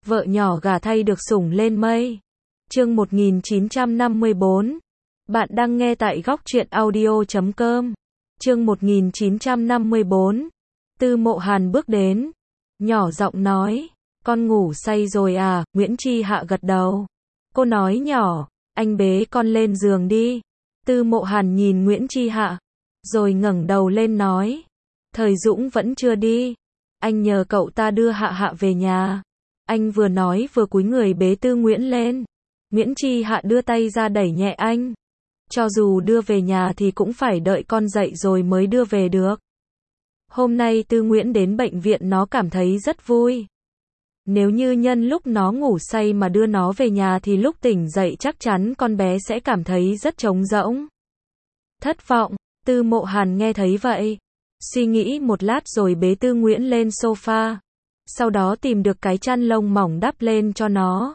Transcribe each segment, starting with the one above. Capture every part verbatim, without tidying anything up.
Vợ nhỏ gả thay được sủng lên mây. Chương một nghìn chín trăm năm mươi bốn. Bạn đang nghe tại góc truyện audio chấm com. Chương một nghìn chín trăm năm mươi bốn. Tư Mộ Hàn bước đến, nhỏ giọng nói, con ngủ say rồi à? Nguyễn Chi Hạ gật đầu. Cô nói nhỏ, anh bế con lên giường đi. Tư Mộ Hàn nhìn Nguyễn Chi Hạ, rồi ngẩng đầu lên nói, Thời Dũng vẫn chưa đi, anh nhờ cậu ta đưa Hạ Hạ về nhà. Anh vừa nói vừa cúi người bế Tư Nguyễn lên. Nguyễn Chi Hạ đưa tay ra đẩy nhẹ anh. Cho dù đưa về nhà thì cũng phải đợi con dậy rồi mới đưa về được. Hôm nay Tư Nguyễn đến bệnh viện nó cảm thấy rất vui. Nếu như nhân lúc nó ngủ say mà đưa nó về nhà thì lúc tỉnh dậy chắc chắn con bé sẽ cảm thấy rất trống rỗng. Thất vọng, Tư Mộ Hàn nghe thấy vậy. Suy nghĩ một lát rồi bế Tư Nguyễn lên sofa. Sau đó tìm được cái chăn lông mỏng đắp lên cho nó.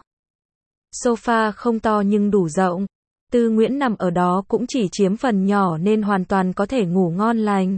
Sofa không to nhưng đủ rộng. Tư Nguyễn nằm ở đó cũng chỉ chiếm phần nhỏ nên hoàn toàn có thể ngủ ngon lành.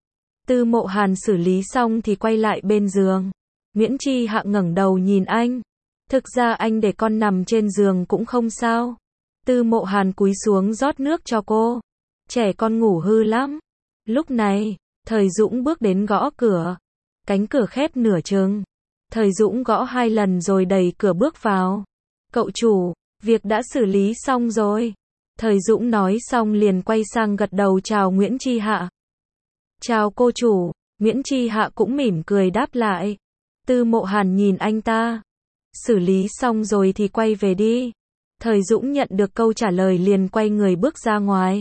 Tư Mộ Hàn xử lý xong thì quay lại bên giường. Nguyễn Chi Hạ ngẩng đầu nhìn anh. Thực ra anh để con nằm trên giường cũng không sao. Tư Mộ Hàn cúi xuống rót nước cho cô. Trẻ con ngủ hư lắm. Lúc này, Thời Dũng bước đến gõ cửa. Cánh cửa khép nửa chừng. Thời Dũng gõ hai lần rồi đẩy cửa bước vào. Cậu chủ, việc đã xử lý xong rồi. Thời Dũng nói xong liền quay sang gật đầu chào Nguyễn Chi Hạ. Chào cô chủ. Nguyễn Chi Hạ cũng mỉm cười đáp lại. Tư Mộ Hàn nhìn anh ta. Xử lý xong rồi thì quay về đi. Thời Dũng nhận được câu trả lời liền quay người bước ra ngoài.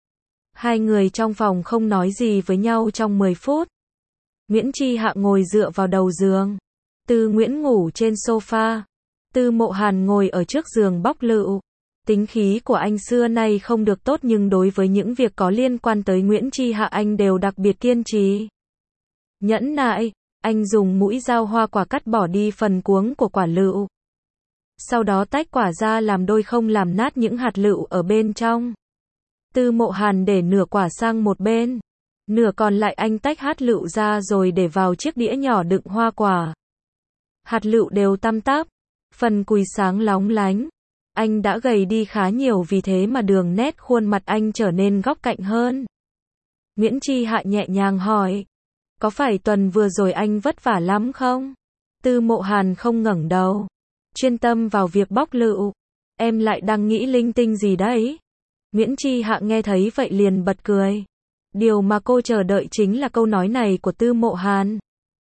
Hai người trong phòng không nói gì với nhau trong mười phút. Nguyễn Chi Hạ ngồi dựa vào đầu giường. Tư Nguyễn ngủ trên sofa. Tư Mộ Hàn ngồi ở trước giường bóc lựu. Tính khí của anh xưa nay không được tốt nhưng đối với những việc có liên quan tới Nguyễn Chi Hạ anh đều đặc biệt kiên trì. Nhẫn nại, anh dùng mũi dao hoa quả cắt bỏ đi phần cuống của quả lựu. Sau đó tách quả ra làm đôi không làm nát những hạt lựu ở bên trong. Tư Mộ Hàn để nửa quả sang một bên. Nửa còn lại anh tách hạt lựu ra rồi để vào chiếc đĩa nhỏ đựng hoa quả. Hạt lựu đều tăm tắp, phần cùi sáng lóng lánh. Anh đã gầy đi khá nhiều vì thế mà đường nét khuôn mặt anh trở nên góc cạnh hơn. Nguyễn Chi Hạ nhẹ nhàng hỏi, có phải tuần vừa rồi anh vất vả lắm không? Tư Mộ Hàn không ngẩng đầu, chuyên tâm vào việc bóc lựu. Em lại đang nghĩ linh tinh gì đấy? Nguyễn Chi Hạ nghe thấy vậy liền bật cười. Điều mà cô chờ đợi chính là câu nói này của Tư Mộ Hàn.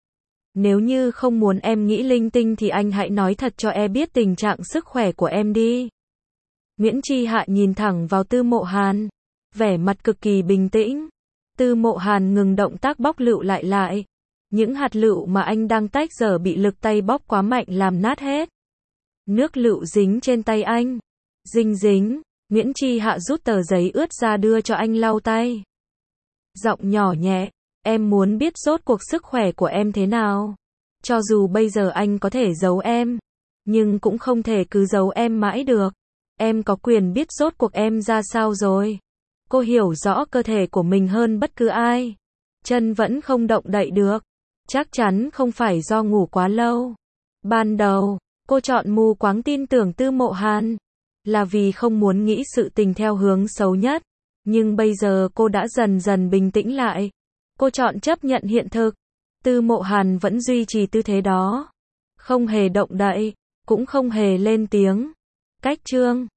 Nếu như không muốn em nghĩ linh tinh thì anh hãy nói thật cho em biết tình trạng sức khỏe của em đi. Nguyễn Chi Hạ nhìn thẳng vào Tư Mộ Hàn, vẻ mặt cực kỳ bình tĩnh. Tư Mộ Hàn ngừng động tác bóc lựu lại lại. Những hạt lựu mà anh đang tách giờ bị lực tay bóc quá mạnh làm nát hết. Nước lựu dính trên tay anh. Dinh dính, Nguyễn Chi Hạ rút tờ giấy ướt ra đưa cho anh lau tay. Giọng nhỏ nhẹ, em muốn biết rốt cuộc sức khỏe của em thế nào. Cho dù bây giờ anh có thể giấu em, nhưng cũng không thể cứ giấu em mãi được. Em có quyền biết rốt cuộc em ra sao rồi. Cô hiểu rõ cơ thể của mình hơn bất cứ ai. Chân vẫn không động đậy được. Chắc chắn không phải do ngủ quá lâu. Ban đầu, cô chọn mù quáng tin tưởng Tư Mộ Hàn, là vì không muốn nghĩ sự tình theo hướng xấu nhất. Nhưng bây giờ cô đã dần dần bình tĩnh lại. Cô chọn chấp nhận hiện thực. Tư Mộ Hàn vẫn duy trì tư thế đó. Không hề động đậy, cũng không hề lên tiếng. Cách chương